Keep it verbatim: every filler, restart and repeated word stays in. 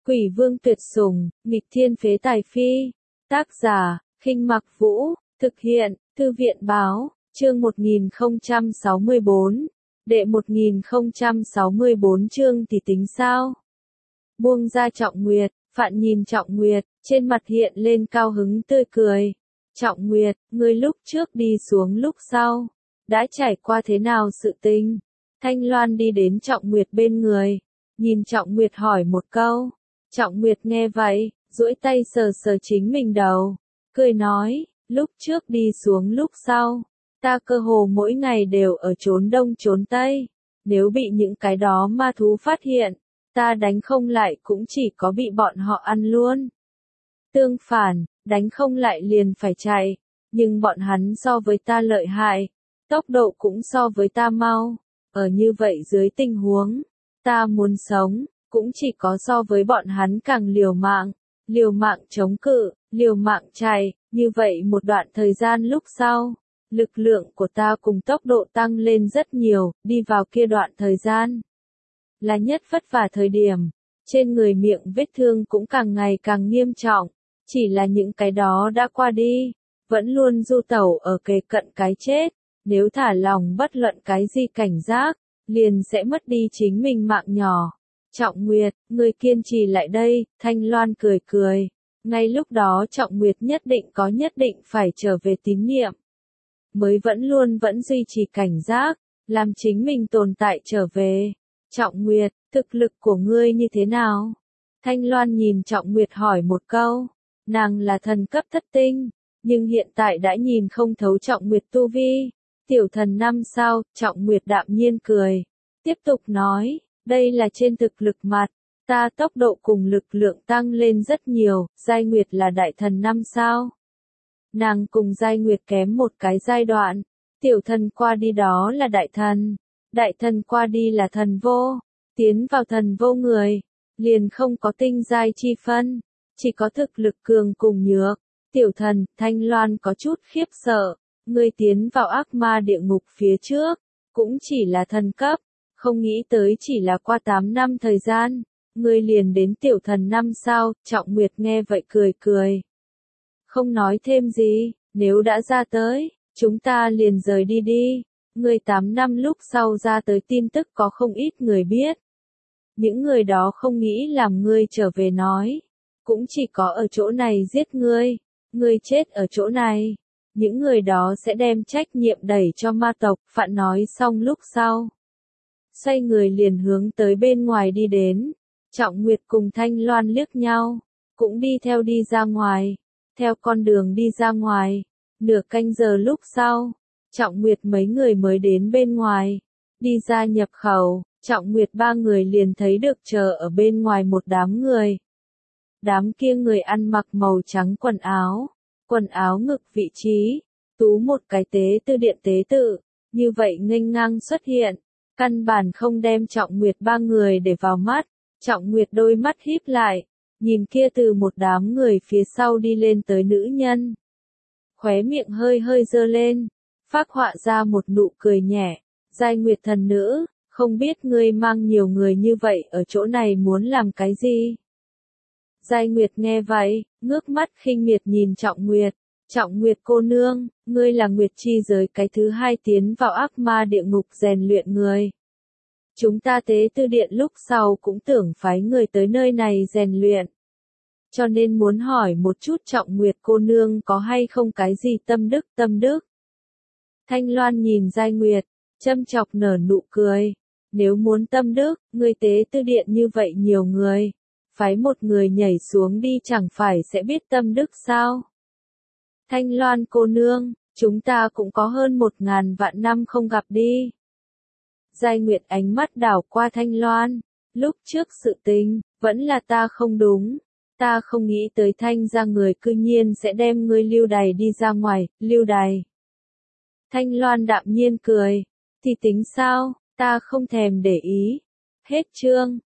Quỷ vương tuyệt sủng, nghịch thiên phế tài phi. Tác giả, Khinh Mặc Vũ, thực hiện, Thư viện báo, chương một nghìn không trăm sáu mươi bốn. Đệ một nghìn không trăm sáu mươi bốn chương thì tính sao? Buông ra Trọng Nguyệt, Phạn nhìn Trọng Nguyệt, trên mặt hiện lên cao hứng tươi cười. Trọng Nguyệt, ngươi lúc trước đi xuống lúc sau, đã trải qua thế nào sự tình? Thanh Loan đi đến Trọng Nguyệt bên người, nhìn Trọng Nguyệt hỏi một câu. Trọng Nguyệt nghe vậy, duỗi tay sờ sờ chính mình đầu, cười nói, lúc trước đi xuống lúc sau, ta cơ hồ mỗi ngày đều ở trốn đông trốn tây, nếu bị những cái đó ma thú phát hiện, ta đánh không lại cũng chỉ có bị bọn họ ăn luôn. Tương phản, đánh không lại liền phải chạy, nhưng bọn hắn so với ta lợi hại, tốc độ cũng so với ta mau, ở như vậy dưới tình huống, ta muốn sống, cũng chỉ có so với bọn hắn càng liều mạng, liều mạng chống cự, liều mạng chạy, như vậy một đoạn thời gian lúc sau, lực lượng của ta cùng tốc độ tăng lên rất nhiều, đi vào kia đoạn thời gian. Là nhất vất vả thời điểm, trên người miệng vết thương cũng càng ngày càng nghiêm trọng, chỉ là những cái đó đã qua đi, vẫn luôn du tẩu ở kề cận cái chết, nếu thả lòng bất luận cái gì cảnh giác, liền sẽ mất đi chính mình mạng nhỏ. Trọng Nguyệt, người kiên trì lại đây, Thanh Loan cười cười. Ngay lúc đó Trọng Nguyệt nhất định có nhất định phải trở về tín niệm. Mới vẫn luôn vẫn duy trì cảnh giác, làm chính mình tồn tại trở về. Trọng Nguyệt, thực lực của ngươi như thế nào? Thanh Loan nhìn Trọng Nguyệt hỏi một câu. Nàng là thần cấp thất tinh, nhưng hiện tại đã nhìn không thấu Trọng Nguyệt tu vi. Tiểu thần năm sao, Trọng Nguyệt đạm nhiên cười. Tiếp tục nói. Đây là trên thực lực mặt, ta tốc độ cùng lực lượng tăng lên rất nhiều, Giai Nguyệt là đại thần năm sao. Nàng cùng Giai Nguyệt kém một cái giai đoạn, tiểu thần qua đi đó là đại thần, đại thần qua đi là thần vô, tiến vào thần vô người, liền không có tinh giai chi phân, chỉ có thực lực cường cùng nhược. Tiểu thần, Thanh Loan có chút khiếp sợ, ngươi tiến vào ác ma địa ngục phía trước, cũng chỉ là thần cấp. Không nghĩ tới chỉ là qua tám năm thời gian, ngươi liền đến tiểu thần năm sao, Trọng Nguyệt nghe vậy cười cười. Không nói thêm gì, nếu đã ra tới, chúng ta liền rời đi đi, ngươi tám năm lúc sau ra tới tin tức có không ít người biết. Những người đó không nghĩ làm ngươi trở về nói, cũng chỉ có ở chỗ này giết ngươi, ngươi chết ở chỗ này, những người đó sẽ đem trách nhiệm đẩy cho ma tộc, Phạn nói xong lúc sau. Xoay người liền hướng tới bên ngoài đi đến, Trọng Nguyệt cùng Thanh Loan liếc nhau, cũng đi theo đi ra ngoài, theo con đường đi ra ngoài, nửa canh giờ lúc sau, Trọng Nguyệt mấy người mới đến bên ngoài, đi ra nhập khẩu, Trọng Nguyệt ba người liền thấy được chờ ở bên ngoài một đám người. Đám kia người ăn mặc màu trắng quần áo, quần áo ngực vị trí, tú một cái tế tư điện tế tự, như vậy nghênh ngang xuất hiện. Căn bản không đem Trọng Nguyệt ba người để vào mắt, Trọng Nguyệt đôi mắt híp lại, nhìn kia từ một đám người phía sau đi lên tới nữ nhân. Khóe miệng hơi hơi dơ lên, phác họa ra một nụ cười nhẹ, Giai Nguyệt thần nữ, không biết ngươi mang nhiều người như vậy ở chỗ này muốn làm cái gì? Giai Nguyệt nghe vậy, ngước mắt khinh miệt nhìn Trọng Nguyệt. Trọng Nguyệt cô nương, ngươi là Nguyệt chi giới cái thứ hai tiến vào ác ma địa ngục rèn luyện người. Chúng ta tế tư điện lúc sau cũng tưởng phái người tới nơi này rèn luyện. Cho nên muốn hỏi một chút Trọng Nguyệt cô nương có hay không cái gì tâm đức tâm đức. Thanh Loan nhìn Giai Nguyệt, châm chọc nở nụ cười. Nếu muốn tâm đức, ngươi tế tư điện như vậy nhiều người, phái một người nhảy xuống đi chẳng phải sẽ biết tâm đức sao? Thanh Loan cô nương, chúng ta cũng có hơn một ngàn vạn năm không gặp đi. Giai Nguyệt ánh mắt đảo qua Thanh Loan, lúc trước sự tình, vẫn là ta không đúng, ta không nghĩ tới Thanh ra người cư nhiên sẽ đem ngươi lưu đày đi ra ngoài, lưu đày. Thanh Loan đạm nhiên cười, thì tính sao, ta không thèm để ý. Hết chương.